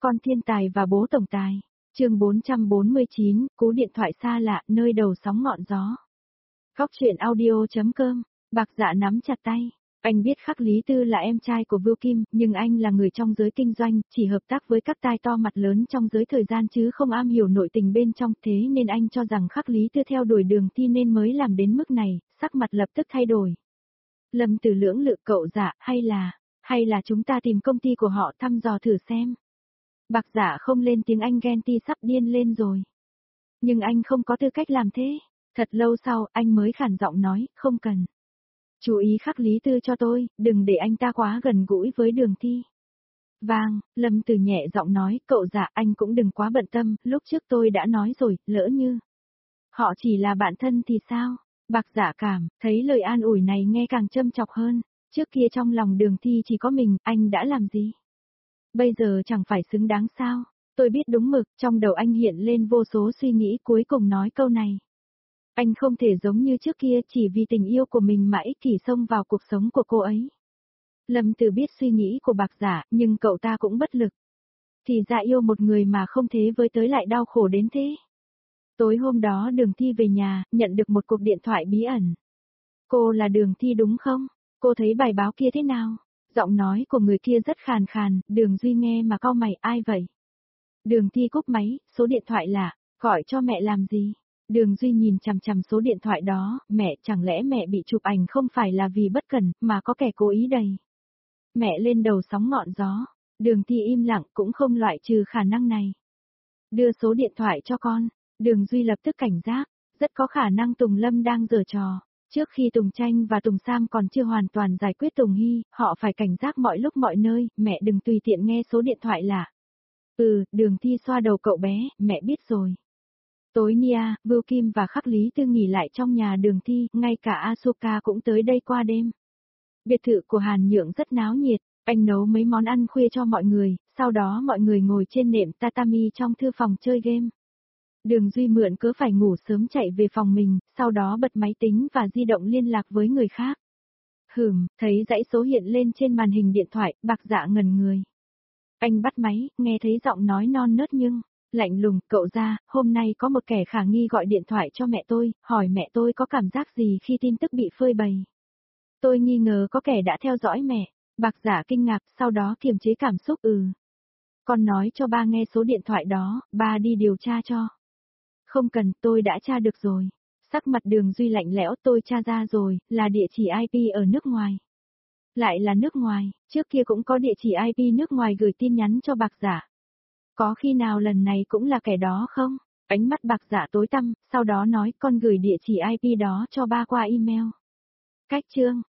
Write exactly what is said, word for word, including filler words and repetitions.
Con thiên tài và bố tổng tài. Chương bốn trăm bốn mươi chín, cú điện thoại xa lạ, nơi đầu sóng ngọn gió. Góc truyện audio chấm com. Bạc Dạ nắm chặt tay. Anh biết Khắc Lý Tư là em trai của Vưu Kim, nhưng anh là người trong giới kinh doanh, chỉ hợp tác với các tai to mặt lớn trong giới thời gian chứ không am hiểu nội tình bên trong, thế nên anh cho rằng Khắc Lý Tư theo đuổi Đường Thi nên mới làm đến mức này, sắc mặt lập tức thay đổi. Lâm Tử lưỡng lự, cậu Dạ, hay là, hay là chúng ta tìm công ty của họ thăm dò thử xem. Bạc Dạ không lên tiếng, anh ghen ti sắp điên lên rồi. Nhưng anh không có tư cách làm thế. Thật lâu sau, anh mới khản giọng nói, không cần. Chú ý Khắc Lý Tư cho tôi, đừng để anh ta quá gần gũi với Đường Thi. Vâng, Lâm Tử nhẹ giọng nói, cậu Dạ, anh cũng đừng quá bận tâm, lúc trước tôi đã nói rồi, lỡ như họ chỉ là bạn thân thì sao? Bạc Dạ cảm thấy lời an ủi này nghe càng châm chọc hơn. Trước kia trong lòng Đường Thi chỉ có mình, anh đã làm gì? Bây giờ chẳng phải xứng đáng sao? Tôi biết đúng mực, trong đầu anh hiện lên vô số suy nghĩ, cuối cùng nói câu này. Anh không thể giống như trước kia chỉ vì tình yêu của mình mà ích kỷ xông vào cuộc sống của cô ấy. Lâm Tử biết suy nghĩ của Bạc Dạ, nhưng cậu ta cũng bất lực. Thì ra yêu một người mà không thế với tới lại đau khổ đến thế. Tối hôm đó Đường Thi về nhà, nhận được một cuộc điện thoại bí ẩn. Cô là Đường Thi đúng không? Cô thấy bài báo kia thế nào? Giọng nói của người kia rất khàn khàn, Đường Duy nghe mà cau mày, ai vậy? Đường Thi cúp máy, số điện thoại lạ, gọi cho mẹ làm gì? Đường Duy nhìn chằm chằm số điện thoại đó, mẹ, chẳng lẽ mẹ bị chụp ảnh không phải là vì bất cẩn, mà có kẻ cố ý đầy. Mẹ lên đầu sóng ngọn gió, Đường Thi im lặng cũng không loại trừ khả năng này. Đưa số điện thoại cho con, Đường Duy lập tức cảnh giác, rất có khả năng Tùng Lâm đang giở trò. Trước khi Tùng Tranh và Tùng Sam còn chưa hoàn toàn giải quyết Tùng Hy, họ phải cảnh giác mọi lúc mọi nơi, mẹ đừng tùy tiện nghe số điện thoại lạ. Ừ, Đường Thi xoa đầu cậu bé, mẹ biết rồi. Tối Nia, Vưu Kim và Khắc Lý Tư nghỉ lại trong nhà Đường Thi, ngay cả Asuka cũng tới đây qua đêm. Biệt thự của Hàn Nhượng rất náo nhiệt, anh nấu mấy món ăn khuya cho mọi người, sau đó mọi người ngồi trên nệm tatami trong thư phòng chơi game. Đường Duy mượn cớ phải ngủ sớm chạy về phòng mình, sau đó bật máy tính và di động liên lạc với người khác. Hửm, thấy dãy số hiện lên trên màn hình điện thoại, Bạc Dạ ngẩn người. Anh bắt máy, nghe thấy giọng nói non nớt nhưng lạnh lùng, cậu Gia, hôm nay có một kẻ khả nghi gọi điện thoại cho mẹ tôi, hỏi mẹ tôi có cảm giác gì khi tin tức bị phơi bày. Tôi nghi ngờ có kẻ đã theo dõi mẹ. Bạc Dạ kinh ngạc, sau đó kiềm chế cảm xúc, ừ. Con nói cho ba nghe số điện thoại đó, ba đi điều tra cho. Không cần, tôi đã tra được rồi. Sắc mặt Đường Duy lạnh lẽo, tôi tra ra rồi, là địa chỉ i pê ở nước ngoài. Lại là nước ngoài, trước kia cũng có địa chỉ i pê nước ngoài gửi tin nhắn cho Bạc Dạ. Có khi nào lần này cũng là kẻ đó không? Ánh mắt Bạc Dạ tối tăm, sau đó nói con gửi địa chỉ i pê đó cho ba qua email. Cách chương.